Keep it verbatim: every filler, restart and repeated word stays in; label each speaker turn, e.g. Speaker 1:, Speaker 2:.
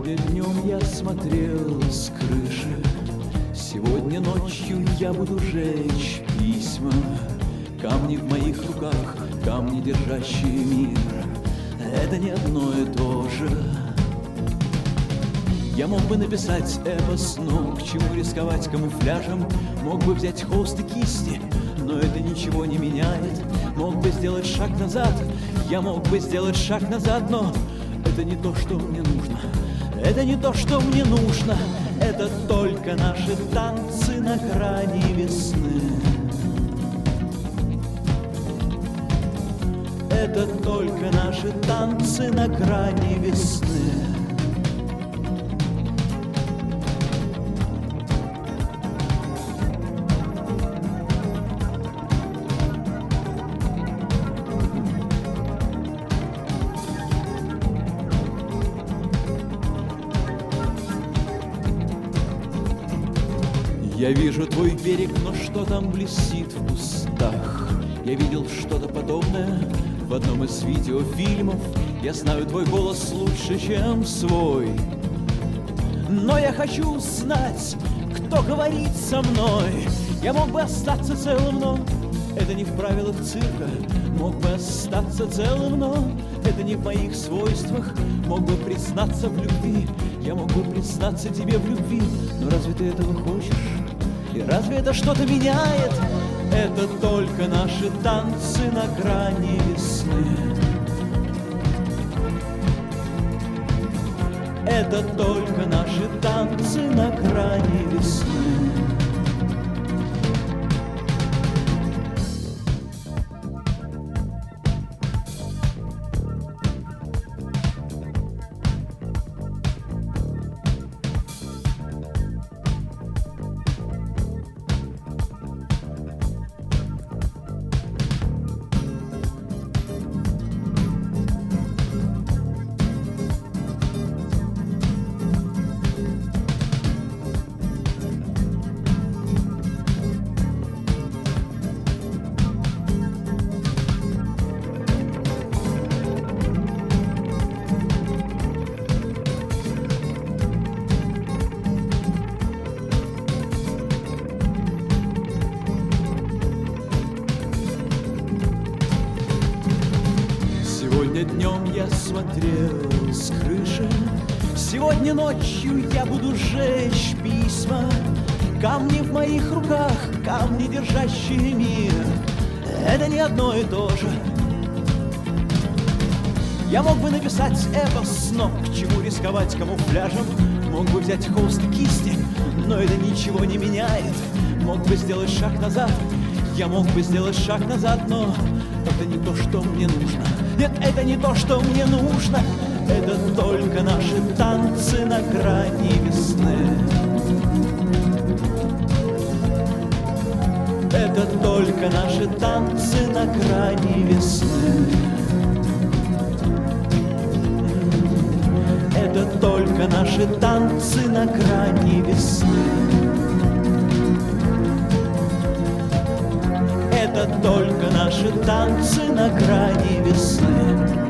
Speaker 1: Сегодня днем я смотрел с крыши, сегодня ночью я буду жечь письма. Камни в моих руках, камни, держащие мир, это не одно и то же. Я мог бы написать эпос, но к чему рисковать камуфляжем? Мог бы взять холст и кисти, но это ничего не меняет. Мог бы сделать шаг назад, я мог бы сделать шаг назад, но это не то, что мне нужно. Это не то, что мне нужно. Это только наши танцы на грани весны. Это только наши танцы на грани весны. Я вижу твой берег, но что там блестит в кустах? Я видел что-то подобное в одном из видеофильмов. Я знаю твой голос лучше, чем свой. Но я хочу знать, кто говорит со мной. Я мог бы остаться целым, но это не в правилах цирка. Мог бы остаться целым, но это не в моих свойствах. Мог бы признаться в любви, я мог бы признаться тебе в любви. Но разве ты этого хочешь? И разве это что-то меняет? Это только наши танцы на грани весны. Это только наши танцы на грани весны. Сегодня днем я смотрел с крыши, сегодня ночью я буду сжечь письма. Камни в моих руках, камни, держащие мир, это не одно и то же. Я мог бы написать эпос, но к чему рисковать камуфляжем? Мог бы взять холст и кисти, но это ничего не меняет. Мог бы сделать шаг назад, я мог бы сделать шаг назад, но это не то, что мне нужно. Нет, это не то, что мне нужно. Это только наши танцы на грани весны. Это только наши танцы на грани весны. Это только наши танцы на грани весны. Это только наши танцы на грани весны.